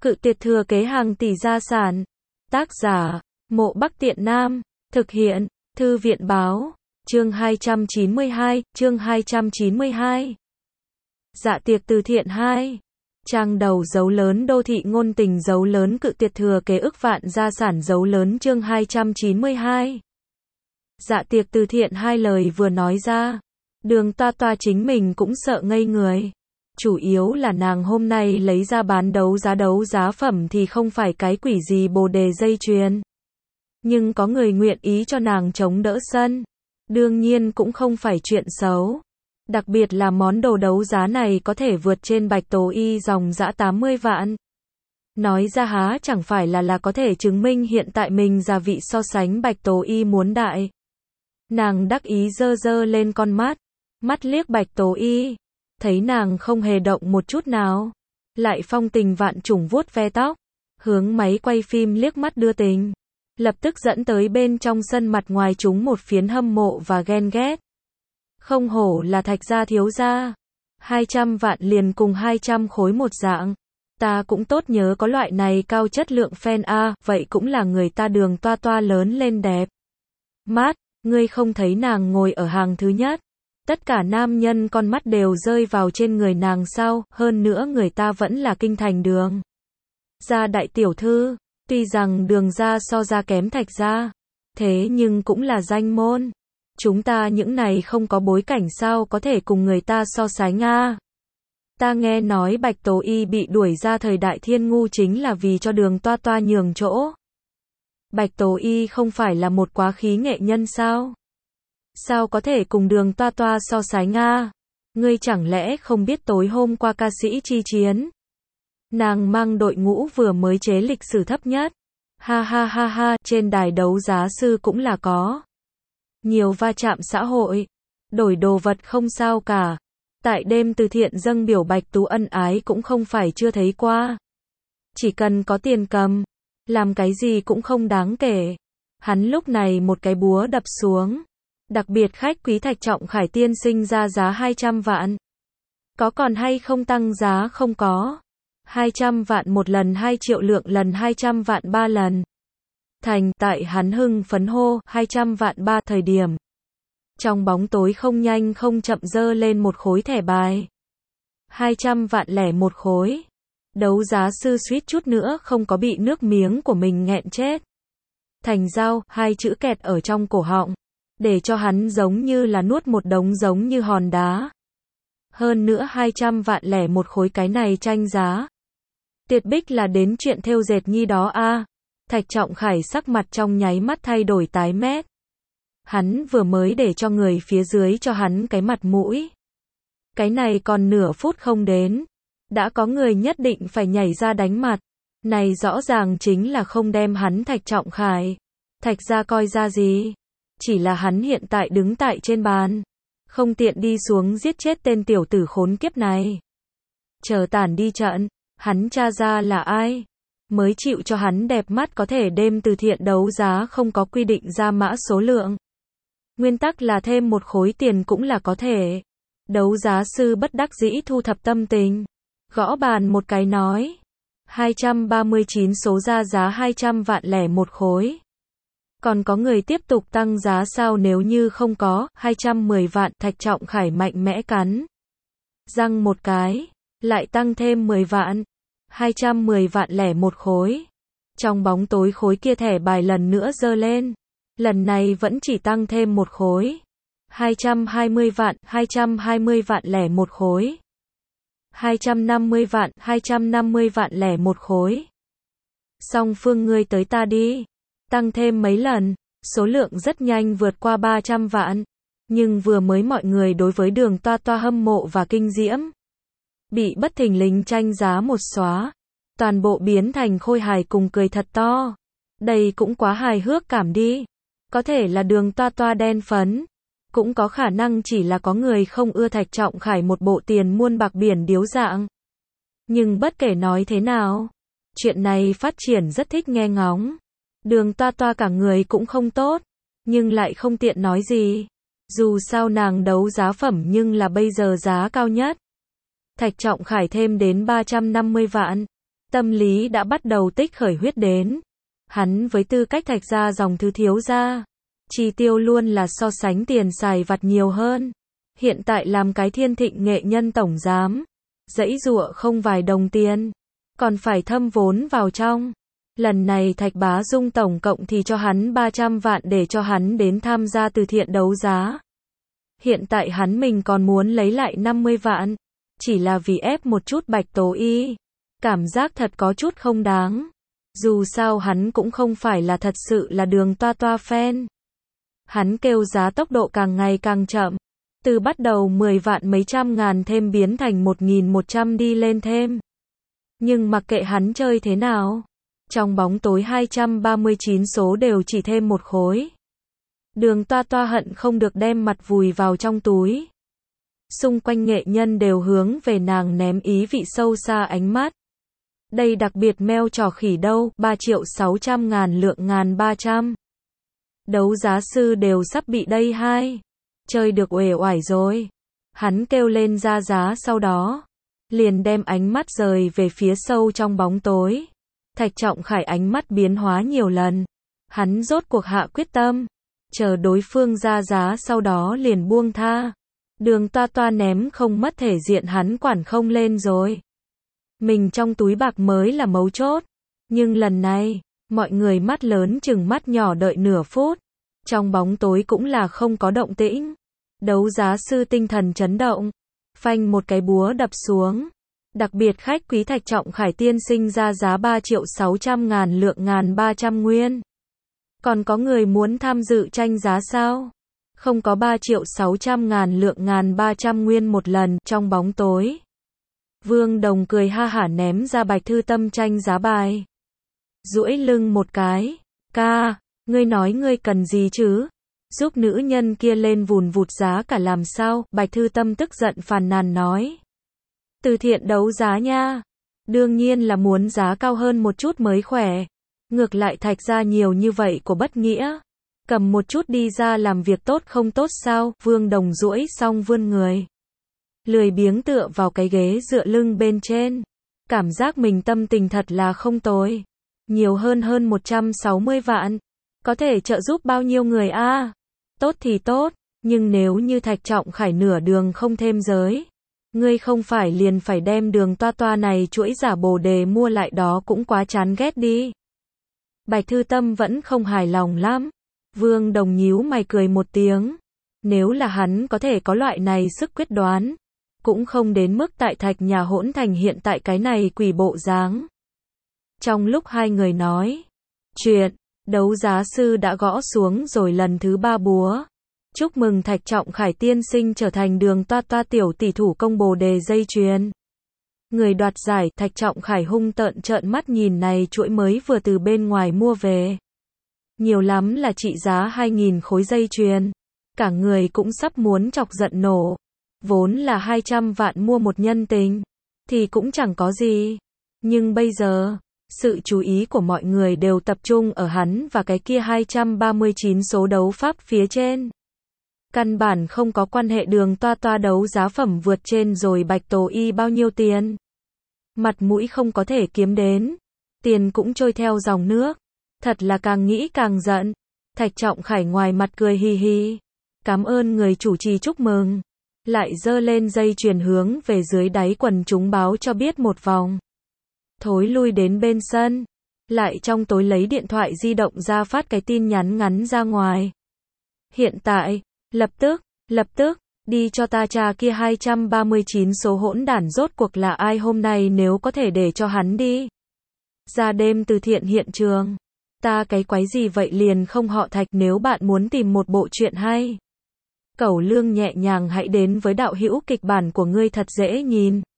Cự tuyệt thừa kế hàng tỷ gia sản. Tác giả, Mộ Bắc Tiện Nam. Thực hiện, Thư viện báo. Chương 292, chương 292. Dạ tiệc từ thiện 2. Trang đầu dấu lớn đô thị ngôn tình dấu lớn cự tuyệt thừa kế ức vạn gia sản dấu lớn chương 292. Dạ tiệc từ thiện 2 lời vừa nói ra. Đường Toa Toa chính mình cũng sợ ngây người. Chủ yếu là nàng hôm nay lấy ra bán đấu giá phẩm thì không phải cái quỷ gì bồ đề dây chuyền. Nhưng có người nguyện ý cho nàng chống đỡ sân. Đương nhiên cũng không phải chuyện xấu. Đặc biệt là món đồ đấu giá này có thể vượt trên Bạch Tố Y dòng dã 80 vạn. Nói ra há chẳng phải là có thể chứng minh hiện tại mình gia vị so sánh Bạch Tố Y muốn đại. Nàng đắc ý giơ lên con mắt liếc Bạch Tố Y. Thấy nàng không hề động một chút nào. Lại phong tình vạn trùng vuốt ve tóc. Hướng máy quay phim liếc mắt đưa tình. Lập tức dẫn tới bên trong sân mặt ngoài chúng một phiến hâm mộ và ghen ghét. Không hổ là Thạch gia thiếu gia. 200 vạn liền cùng 200 khối một dạng. Ta cũng tốt nhớ có loại này cao chất lượng fan a, vậy cũng là người ta Đường Toa Toa lớn lên đẹp. Mát, ngươi không thấy nàng ngồi ở hàng thứ nhất. Tất cả nam nhân con mắt đều rơi vào trên người nàng sao, hơn nữa người ta vẫn là kinh thành Đường gia đại tiểu thư. Tuy rằng Đường gia so ra kém Thạch gia, thế nhưng cũng là danh môn. Chúng ta những này không có bối cảnh sao có thể cùng người ta so sánh a. Ta nghe nói Bạch Tố Y bị đuổi ra thời đại Thiên Ngu chính là vì cho Đường Toa Toa nhường chỗ. Bạch Tố Y không phải là một quá khí nghệ nhân sao? Sao có thể cùng Đường Toa Toa so sánh a? Ngươi chẳng lẽ không biết tối hôm qua ca sĩ chi chiến? Nàng mang đội ngũ vừa mới chế lịch sử thấp nhất. Ha ha ha ha, trên đài đấu giá sư cũng là có. Nhiều va chạm xã hội. Đổi đồ vật không sao cả. Tại đêm từ thiện dâng biểu Bạch Tú ân ái cũng không phải chưa thấy qua. Chỉ cần có tiền cầm. Làm cái gì cũng không đáng kể. Hắn lúc này một cái búa đập xuống. Đặc biệt khách quý Thạch Trọng Khải tiên sinh ra giá 200 vạn. Có còn hay không tăng giá không có. 200 vạn một lần 2 triệu lượng lần 200 vạn 3 lần. Thành, tại hắn hưng phấn hô, 200 vạn 3 thời điểm. Trong bóng tối không nhanh không chậm dơ lên một khối thẻ bài. 200 vạn lẻ một khối. Đấu giá sư suýt chút nữa không có bị nước miếng của mình nghẹn chết. Thành giao, 2 chữ kẹt ở trong cổ họng. Để cho hắn giống như là nuốt một đống giống như hòn đá. Hơn nữa 200 vạn lẻ một khối cái này tranh giá. Tuyệt bích là đến chuyện thêu dệt nhi đó a. Thạch Trọng Khải sắc mặt trong nháy mắt thay đổi tái mét. Hắn vừa mới để cho người phía dưới cho hắn cái mặt mũi. Cái này còn nửa phút không đến. Đã có người nhất định phải nhảy ra đánh mặt. Này rõ ràng chính là không đem hắn Thạch Trọng Khải. Thạch gia coi ra gì. Chỉ là hắn hiện tại đứng tại trên bàn. Không tiện đi xuống giết chết tên tiểu tử khốn kiếp này. Chờ tản đi trận. Hắn tra ra là ai? Mới chịu cho hắn đẹp mắt có thể đêm từ thiện đấu giá không có quy định ra mã số lượng. Nguyên tắc là thêm một khối tiền cũng là có thể. Đấu giá sư bất đắc dĩ thu thập tâm tình. Gõ bàn một cái nói. 239 số ra giá 200 vạn lẻ một khối. Còn có người tiếp tục tăng giá sao nếu như không có, 210 vạn, Thạch Trọng Khải mạnh mẽ cắn. Răng một cái, lại tăng thêm 10 vạn. 210 vạn lẻ một khối. Trong bóng tối khối kia thẻ bài lần nữa dơ lên. Lần này vẫn chỉ tăng thêm một khối. 220 vạn lẻ một khối. 250 vạn lẻ một khối. Song phương ngươi tới ta đi. Tăng thêm mấy lần. Số lượng rất nhanh vượt qua 300 vạn. Nhưng vừa mới mọi người đối với Đường Toa Toa hâm mộ và kinh diễm. Bị bất thình lình tranh giá một xóa. Toàn bộ biến thành khôi hài cùng cười thật to. Đây cũng quá hài hước cảm đi. Có thể là Đường Toa Toa đen phấn. Cũng có khả năng chỉ là có người không ưa Thạch Trọng Khải một bộ tiền muôn bạc biển điếu dạng. Nhưng bất kể nói thế nào. Chuyện này phát triển rất thích nghe ngóng. Đường Toa Toa cả người cũng không tốt. Nhưng lại không tiện nói gì. Dù sao nàng đấu giá phẩm nhưng là bây giờ giá cao nhất. Thạch Trọng Khải thêm đến 350 vạn. Tâm lý đã bắt đầu tích khởi huyết đến. Hắn với tư cách Thạch gia dòng thứ thiếu gia, chi tiêu luôn là so sánh tiền xài vặt nhiều hơn. Hiện tại làm cái Thiên Thịnh nghệ nhân tổng giám, giãy giụa không vài đồng tiền, còn phải thâm vốn vào trong. Lần này Thạch Bá Dung tổng cộng thì cho hắn 300 vạn để cho hắn đến tham gia từ thiện đấu giá. Hiện tại hắn mình còn muốn lấy lại 50 vạn, chỉ là vì ép một chút Bạch Tố Y. Cảm giác thật có chút không đáng. Dù sao hắn cũng không phải là thật sự là Đường Toa Toa fan. Hắn kêu giá tốc độ càng ngày càng chậm. Từ bắt đầu 10 vạn mấy trăm ngàn thêm biến thành 1.100 đi lên thêm. Nhưng mặc kệ hắn chơi thế nào, trong bóng tối 239 số đều chỉ thêm một khối. Đường Toa Toa hận không được đem mặt vùi vào trong túi. Xung quanh nghệ nhân đều hướng về nàng ném ý vị sâu xa ánh mắt. Đây đặc biệt meo trò khỉ đâu, 3.600.000 lượng 1.300. Đấu giá sư đều sắp bị đây hai. Chơi được uể oải rồi. Hắn kêu lên ra giá sau đó. Liền đem ánh mắt rời về phía sâu trong bóng tối. Thạch Trọng Khải ánh mắt biến hóa nhiều lần. Hắn rốt cuộc hạ quyết tâm. Chờ đối phương ra giá sau đó liền buông tha. Đường Toa Toa ném không mất thể diện hắn quản không lên rồi. Mình trong túi bạc mới là mấu chốt. Nhưng lần này, mọi người mắt lớn chừng mắt nhỏ đợi nửa phút. Trong bóng tối cũng là không có động tĩnh. Đấu giá sư tinh thần chấn động. Phanh một cái búa đập xuống. Đặc biệt khách quý Thạch Trọng Khải tiên sinh ra giá 3.600.000 lượng 1.300 nguyên. Còn có người muốn tham dự tranh giá sao? Không có 3.600.000 lượng 1.300 nguyên một lần trong bóng tối. Vương Đồng cười ha hả ném ra Bạch Thư Tâm tranh giá bài. Duỗi lưng một cái. Ca, ngươi nói ngươi cần gì chứ? Giúp nữ nhân kia lên vùn vụt giá cả làm sao? Bạch Thư Tâm tức giận phàn nàn nói. Từ thiện đấu giá nha. Đương nhiên là muốn giá cao hơn một chút mới khỏe. Ngược lại Thạch gia nhiều như vậy của bất nghĩa. Cầm một chút đi ra làm việc tốt không tốt sao? Vương Đồng duỗi xong vươn người. Lười biếng tựa vào cái ghế dựa lưng bên trên. Cảm giác mình tâm tình thật là không tồi. Nhiều hơn 160 vạn. Có thể trợ giúp bao nhiêu người a? Tốt thì tốt, nhưng nếu như Thạch Trọng Khải nửa đường không thêm giới. Ngươi không phải liền phải đem Đường Toa Toa này chuỗi giả bồ đề mua lại đó cũng quá chán ghét đi. Bạch Thư Tâm vẫn không hài lòng lắm. Vương Đồng nhíu mày cười một tiếng. Nếu là hắn có thể có loại này sức quyết đoán. Cũng không đến mức tại Thạch nhà hỗn thành hiện tại cái này quỷ bộ dáng. Trong lúc hai người nói chuyện, đấu giá sư đã gõ xuống rồi lần thứ 3 búa. Chúc mừng Thạch Trọng Khải tiên sinh trở thành Đường Toa Toa tiểu tỷ thủ công bồ đề dây chuyền. Người đoạt giải, Thạch Trọng Khải hung tợn trợn mắt nhìn này chuỗi mới vừa từ bên ngoài mua về. Nhiều lắm là trị giá 2.000 khối dây chuyền. Cả người cũng sắp muốn chọc giận nổ. Vốn là 200 vạn mua một nhân tình, thì cũng chẳng có gì. Nhưng bây giờ, sự chú ý của mọi người đều tập trung ở hắn và cái kia 239 số đấu pháp phía trên. Căn bản không có quan hệ Đường Toa Toa đấu giá phẩm vượt trên rồi Bạch Tố Y bao nhiêu tiền. Mặt mũi không có thể kiếm đến. Tiền cũng trôi theo dòng nước. Thật là càng nghĩ càng giận. Thạch Trọng Khải ngoài mặt cười hì hì. Cảm ơn người chủ trì chúc mừng. Lại giơ lên dây chuyền hướng về dưới đáy quần chúng báo cho biết một vòng. Thối lui đến bên sân. Lại trong tối lấy điện thoại di động ra phát cái tin nhắn ngắn ra ngoài. Hiện tại, lập tức, đi cho ta tra kia 239 số hỗn đản rốt cuộc là ai hôm nay nếu có thể để cho hắn đi. Ra đêm từ thiện hiện trường. Ta cái quái gì vậy liền không họ Thạch nếu bạn muốn tìm một bộ truyện hay. Cẩu Lương nhẹ nhàng hãy đến với đạo hữu kịch bản của ngươi thật dễ nhìn.